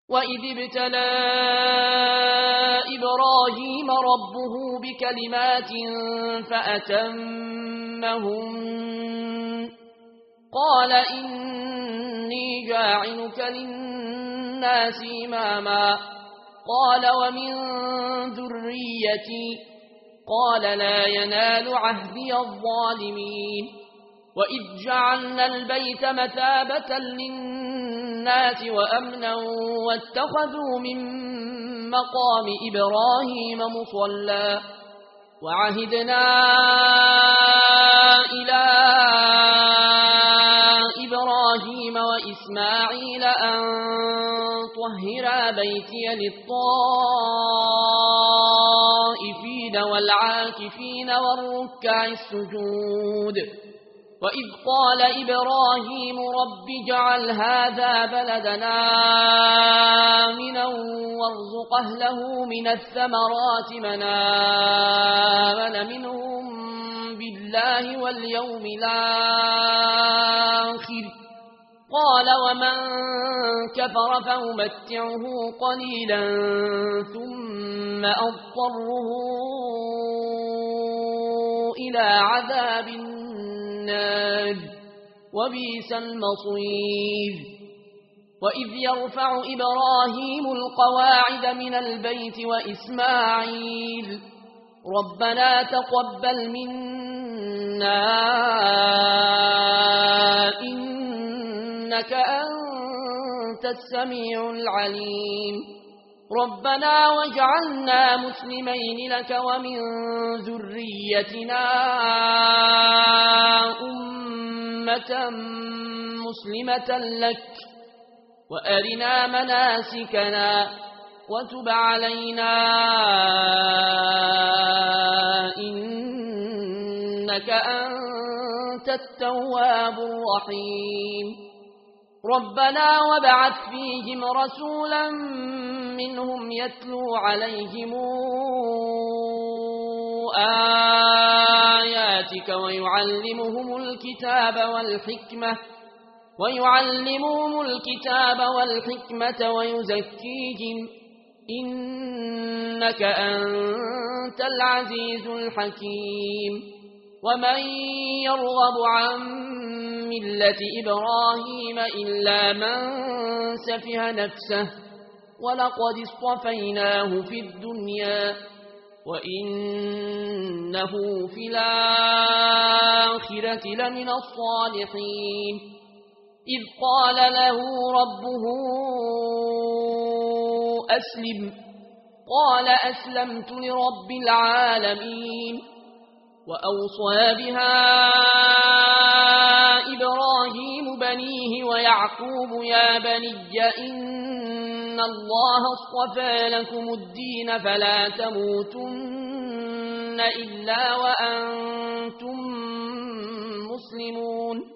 وإذ ابتلى إبراهيم ربه بكلمات فأتمهن قال إني جاعلك للناس إماما قال ومن ذريتي قال لا ينال عهدي الظالمين وإذ جعلنا البيت مثابة للناس وأمنا واتخذوا من مقام إبراهيم مصلى وعهدنا إلى إبراهيم وإسماعيل أن طهرا بيتي للطائفين والعاكفين والركع السجود وإذ قال إبراهيم رب اجعل هذا بلدنا آمنا وارزق أهله من الثمرات من آمن منهم بالله واليوم الآخر قال ومن كفر فأمتعه قليلا ثم أضطره إلى عذاب النار وبئس المصير وإذ يرفع إبراهيم القواعد من البيت وإسماعيل ربنا تقبل منا إنك أنت السميع العليم ربنا واجعلنا مسلمين لك ومن ذريتنا أمة مسلمة لك وأرنا مناسكنا وتب علينا إنك أنت التواب الرحيم ربنا وابعث فيهم رسولا منهم يتلو عليهم آياتك ويعلمهم الكتاب والحكمة ويزكيهم إنك أنت العزيز الحكيم ومن يرغب عن ملة إبراهيم إلا من سفه نفسه ولقد اصطفيناه في الدنيا وإنه في الآخرة لمن الصالحين إذ قال له ربه أسلم قال أسلمت لرب العالمين وأوصى بها إبراهيم بنيه ويعقوب يا بني إن الله اصطفى لكم الدين فلا تموتن إلا وأنتم مسلمون